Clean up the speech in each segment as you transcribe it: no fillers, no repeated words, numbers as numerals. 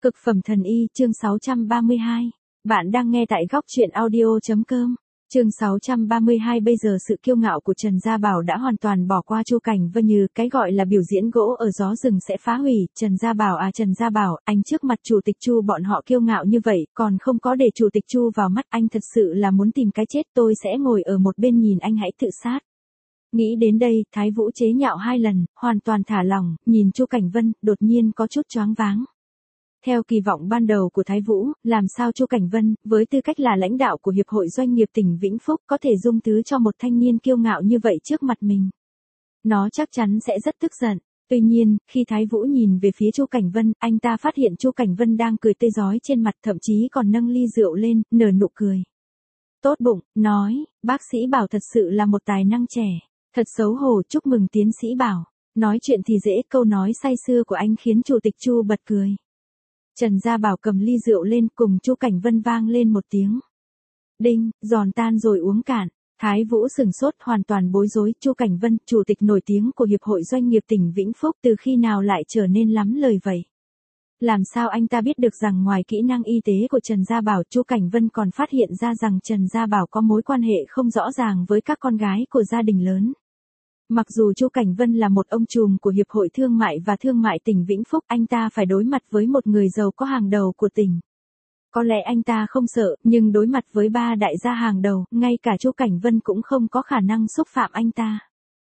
Cực phẩm thần y, chương 632. Bạn đang nghe tại góc truyện audio.com. Chương 632. Bây giờ sự kiêu ngạo của Trần Gia Bảo đã hoàn toàn bỏ qua Chu Cảnh Vân, như cái gọi là biểu diễn gỗ ở gió rừng sẽ phá hủy. Trần Gia Bảo à, Trần Gia Bảo, anh trước mặt chủ tịch Chu bọn họ kiêu ngạo như vậy, còn không có để chủ tịch Chu vào mắt, anh thật sự là muốn tìm cái chết. Tôi sẽ ngồi ở một bên nhìn anh hãy tự sát. Nghĩ đến đây, Thái Vũ chế nhạo 2 lần, hoàn toàn thả lỏng, nhìn Chu Cảnh Vân, đột nhiên có chút choáng váng. Theo kỳ vọng ban đầu của Thái Vũ, làm sao Chu Cảnh Vân, với tư cách là lãnh đạo của Hiệp hội Doanh nghiệp tỉnh Vĩnh Phúc, có thể dung thứ cho một thanh niên kiêu ngạo như vậy trước mặt mình. Nó chắc chắn sẽ rất tức giận. Tuy nhiên, khi Thái Vũ nhìn về phía Chu Cảnh Vân, anh ta phát hiện Chu Cảnh Vân đang cười tươi rói trên mặt, thậm chí còn nâng ly rượu lên, nở nụ cười tốt bụng, nói, bác sĩ Bảo thật sự là một tài năng trẻ. Thật xấu hổ, chúc mừng tiến sĩ Bảo. Nói chuyện thì dễ, câu nói say sưa của anh khiến chủ tịch Chu bật cười. Trần Gia Bảo cầm ly rượu lên, cùng Chu Cảnh Vân vang lên một tiếng. Đinh, giòn tan rồi uống cạn. Thái Vũ sửng sốt, hoàn toàn bối rối. Chu Cảnh Vân, chủ tịch nổi tiếng của Hiệp hội Doanh nghiệp tỉnh Vĩnh Phúc, từ khi nào lại trở nên lắm lời vậy? Làm sao anh ta biết được rằng ngoài kỹ năng y tế của Trần Gia Bảo, Chu Cảnh Vân còn phát hiện ra rằng Trần Gia Bảo có mối quan hệ không rõ ràng với các con gái của gia đình lớn. Mặc dù Chu Cảnh Vân là một ông trùm của Hiệp hội Thương mại và Thương mại tỉnh Vĩnh Phúc, anh ta phải đối mặt với một người giàu có hàng đầu của tỉnh. Có lẽ anh ta không sợ, nhưng đối mặt với 3 đại gia hàng đầu, ngay cả Chu Cảnh Vân cũng không có khả năng xúc phạm anh ta.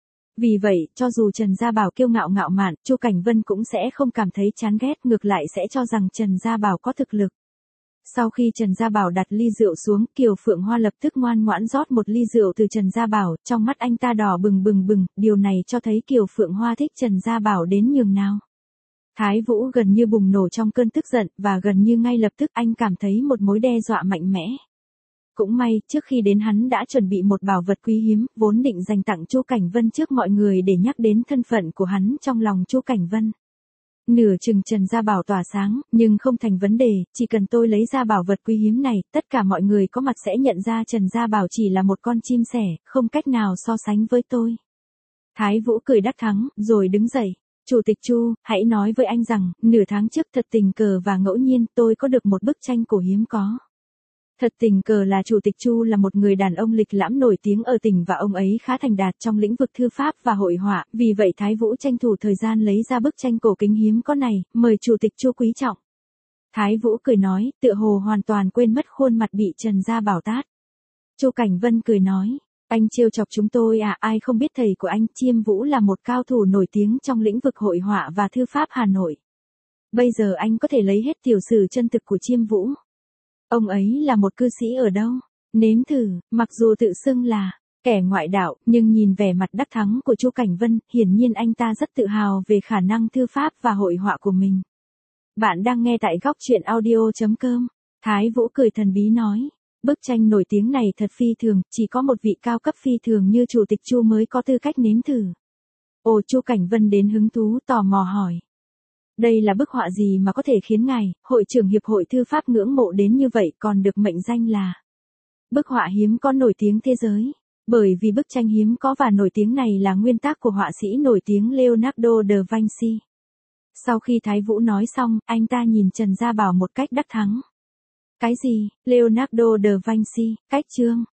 Vì vậy, cho dù Trần Gia Bảo kiêu ngạo ngạo mạn, Chu Cảnh Vân cũng sẽ không cảm thấy chán ghét, ngược lại sẽ cho rằng Trần Gia Bảo có thực lực. Sau khi Trần Gia Bảo đặt ly rượu xuống, Kiều Phượng Hoa lập tức ngoan ngoãn rót một ly rượu từ Trần Gia Bảo, trong mắt anh ta đỏ bừng bừng bừng, điều này cho thấy Kiều Phượng Hoa thích Trần Gia Bảo đến nhường nào. Thái Vũ gần như bùng nổ trong cơn tức giận, và gần như ngay lập tức anh cảm thấy một mối đe dọa mạnh mẽ. Cũng may, trước khi đến hắn đã chuẩn bị một bảo vật quý hiếm, vốn định dành tặng Chu Cảnh Vân trước mọi người để nhắc đến thân phận của hắn trong lòng Chu Cảnh Vân. Nửa chừng Trần Gia Bảo tỏa sáng, nhưng không thành vấn đề, chỉ cần tôi lấy ra bảo vật quý hiếm này, tất cả mọi người có mặt sẽ nhận ra Trần Gia Bảo chỉ là một con chim sẻ, không cách nào so sánh với tôi. Thái Vũ cười đắc thắng, rồi đứng dậy. Chủ tịch Chu, hãy nói với anh rằng, nửa tháng trước thật tình cờ và ngẫu nhiên tôi có được một bức tranh cổ hiếm có. Thật tình cờ là Chủ tịch Chu là một người đàn ông lịch lãm nổi tiếng ở tỉnh và ông ấy khá thành đạt trong lĩnh vực thư pháp và hội họa, vì vậy Thái Vũ tranh thủ thời gian lấy ra bức tranh cổ kính hiếm có này, mời Chủ tịch Chu quý trọng. Thái Vũ cười nói, tựa hồ hoàn toàn quên mất khuôn mặt bị Trần Gia Bảo tát. Chu Cảnh Vân cười nói, anh trêu chọc chúng tôi à, ai không biết thầy của anh Chiêm Vũ là một cao thủ nổi tiếng trong lĩnh vực hội họa và thư pháp Hà Nội. Bây giờ anh có thể lấy hết tiểu sử chân thực của Chiêm Vũ. Ông ấy là một cư sĩ ở đâu? Nếm thử, mặc dù tự xưng là kẻ ngoại đạo, nhưng nhìn vẻ mặt đắc thắng của Chu Cảnh Vân, hiển nhiên anh ta rất tự hào về khả năng thư pháp và hội họa của mình. Bạn đang nghe tại góc truyện audio.com. Thái Vũ cười thần bí nói, bức tranh nổi tiếng này thật phi thường, chỉ có một vị cao cấp phi thường như Chủ tịch Chu mới có tư cách nếm thử. Ồ, Chu Cảnh Vân đến hứng thú tò mò hỏi. Đây là bức họa gì mà có thể khiến ngài, hội trưởng Hiệp hội Thư pháp ngưỡng mộ đến như vậy, còn được mệnh danh là bức họa hiếm có nổi tiếng thế giới? Bởi vì bức tranh hiếm có và nổi tiếng này là nguyên tác của họa sĩ nổi tiếng Leonardo da Vinci. Sau khi Thái Vũ nói xong, anh ta nhìn Trần Gia Bảo một cách đắc thắng. Cái gì, Leonardo da Vinci, cách chương,